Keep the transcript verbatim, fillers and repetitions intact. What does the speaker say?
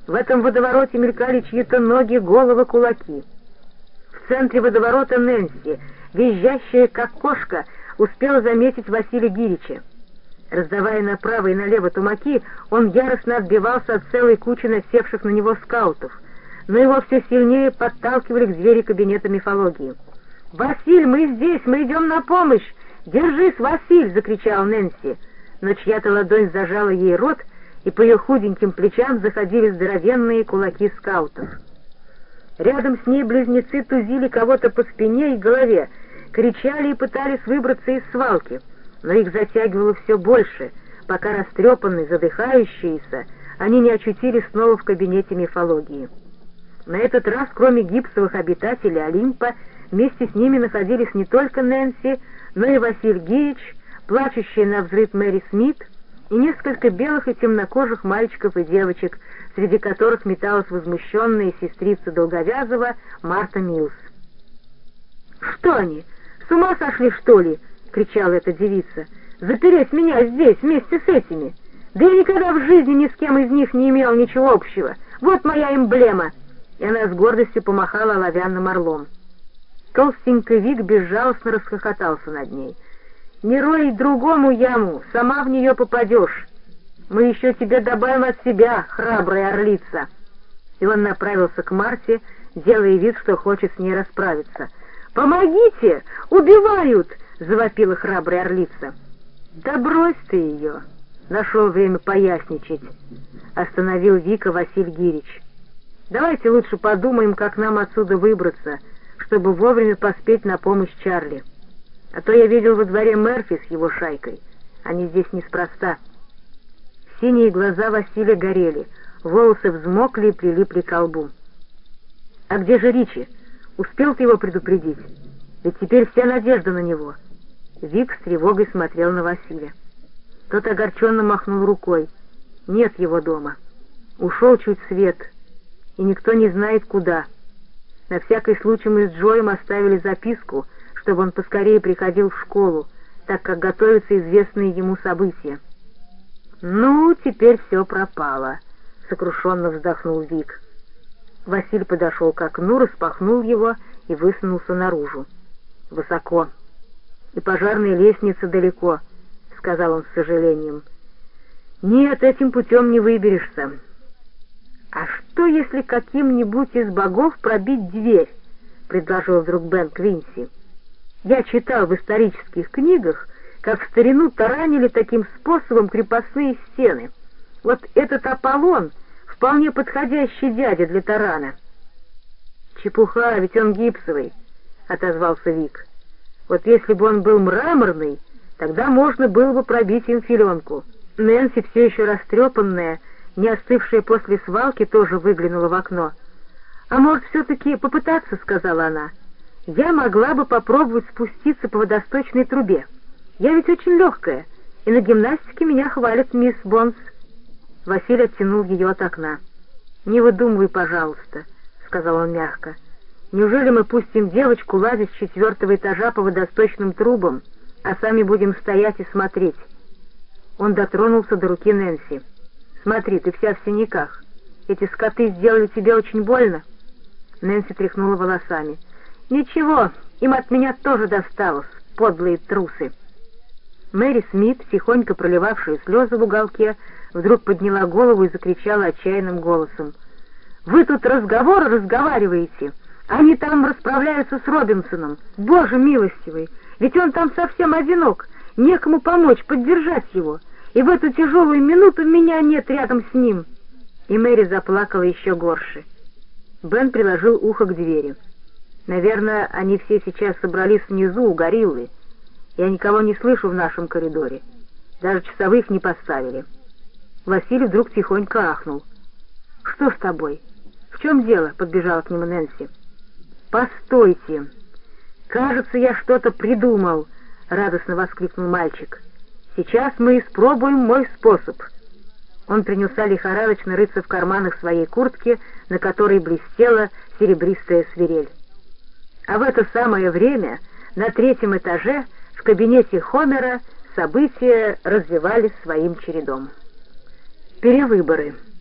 В этом водовороте мелькали чьи-то ноги, головы, кулаки. В центре водоворота Нэнси, визжащая как кошка, успела заметить Василия Гирича. Раздавая направо и налево тумаки, он яростно отбивался от целой кучи насевших на него скаутов, но его все сильнее подталкивали к двери кабинета мифологии. «Василь, мы здесь, мы идем на помощь! Держись, Василь!» — закричал Нэнси, но чья-то ладонь зажала ей рот, и по ее худеньким плечам заходили здоровенные кулаки скаутов. Рядом с ней близнецы тузили кого-то по спине и голове, кричали и пытались выбраться из свалки, но их затягивало все больше, пока растрепанные, задыхающиеся, они не очутились снова в кабинете мифологии. На этот раз, кроме гипсовых обитателей Олимпа, вместе с ними находились не только Нэнси, но и Василий Гирич, плачущая навзрыд Мэри Смит и несколько белых и темнокожих мальчиков и девочек, среди которых металась возмущенная сестрица Долговязова Марта Милс. «Что они, с ума сошли, что ли?» — кричала эта девица. «Запереть меня здесь вместе с этими? Да я никогда в жизни ни с кем из них не имел ничего общего. Вот моя эмблема!» И она с гордостью помахала оловянным орлом. Толстенький Вик безжалостно расхохотался над ней. «Не рой другому яму, сама в нее попадешь. Мы еще тебе добавим от себя, храбрая орлица!» И он направился к Марте, делая вид, что хочет с ней расправиться. «Помогите! Убивают!» — завопила храбрая орлица. «Да брось ты ее!» — нашел время поясничать, — остановил Вика Василий Гирич. «Давайте лучше подумаем, как нам отсюда выбраться, чтобы вовремя поспеть на помощь Чарли. А то я видел во дворе Мерфи с его шайкой. Они здесь неспроста». Синие глаза Василия горели, волосы взмокли и прилипли к лбу. «А где же Ричи? Успел ты его предупредить? Ведь теперь вся надежда на него». Вик с тревогой смотрел на Василия. Тот огорченно махнул рукой. «Нет его дома. Ушел чуть свет, и никто не знает куда. На всякий случай мы с Джоем оставили записку, чтобы он поскорее приходил в школу, так как готовятся известные ему события». «Ну, теперь все пропало», — сокрушенно вздохнул Вик. Василий подошел к окну, распахнул его и высунулся наружу. «Высоко. И пожарная лестница далеко», — сказал он с сожалением. «Нет, этим путем не выберешься». «А что, если каким-нибудь из богов пробить дверь?» — предложил вдруг Бен Квинси. «Я читал в исторических книгах, как в старину таранили таким способом крепостные стены. Вот этот Аполлон — вполне подходящий дядя для тарана». «Чепуха, ведь он гипсовый», — отозвался Вик. «Вот если бы он был мраморный, тогда можно было бы пробить им филенку». Нэнси, все еще растрепанная, не остывшая после свалки, тоже выглянула в окно. «А может, все-таки попытаться?» — сказала она. «Я могла бы попробовать спуститься по водосточной трубе. Я ведь очень легкая, и на гимнастике меня хвалит мисс Бонс». Василий оттянул ее от окна. «Не выдумывай, пожалуйста», — сказал он мягко. «Неужели мы пустим девочку лазить с четвертого этажа по водосточным трубам, а сами будем стоять и смотреть?» Он дотронулся до руки Нэнси. «Смотри, ты вся в синяках. Эти скоты сделали тебе очень больно?» Нэнси тряхнула волосами. «Ничего, им от меня тоже досталось, подлые трусы». Мэри Смит, тихонько проливавшая слезы в уголке, вдруг подняла голову и закричала отчаянным голосом. «Вы тут разговоры разговариваете! Они там расправляются с Робинсоном! Боже милостивый! Ведь он там совсем одинок! Некому помочь, поддержать его! И в эту тяжелую минуту меня нет рядом с ним!» И Мэри заплакала еще горше. Бен приложил ухо к двери. «Наверное, они все сейчас собрались внизу у гориллы. Я никого не слышу в нашем коридоре. Даже часовых не поставили». Василий вдруг тихонько ахнул. «Что с тобой? В чем дело?» — подбежала к нему Нэнси. «Постойте! Кажется, я что-то придумал!» — радостно воскликнул мальчик. «Сейчас мы испробуем мой способ». Он принялся лихорадочно рыться в карманах своей куртки, на которой блестела серебристая свирель. А в это самое время на третьем этаже в кабинете Хомера события развивались своим чередом. Перевыборы.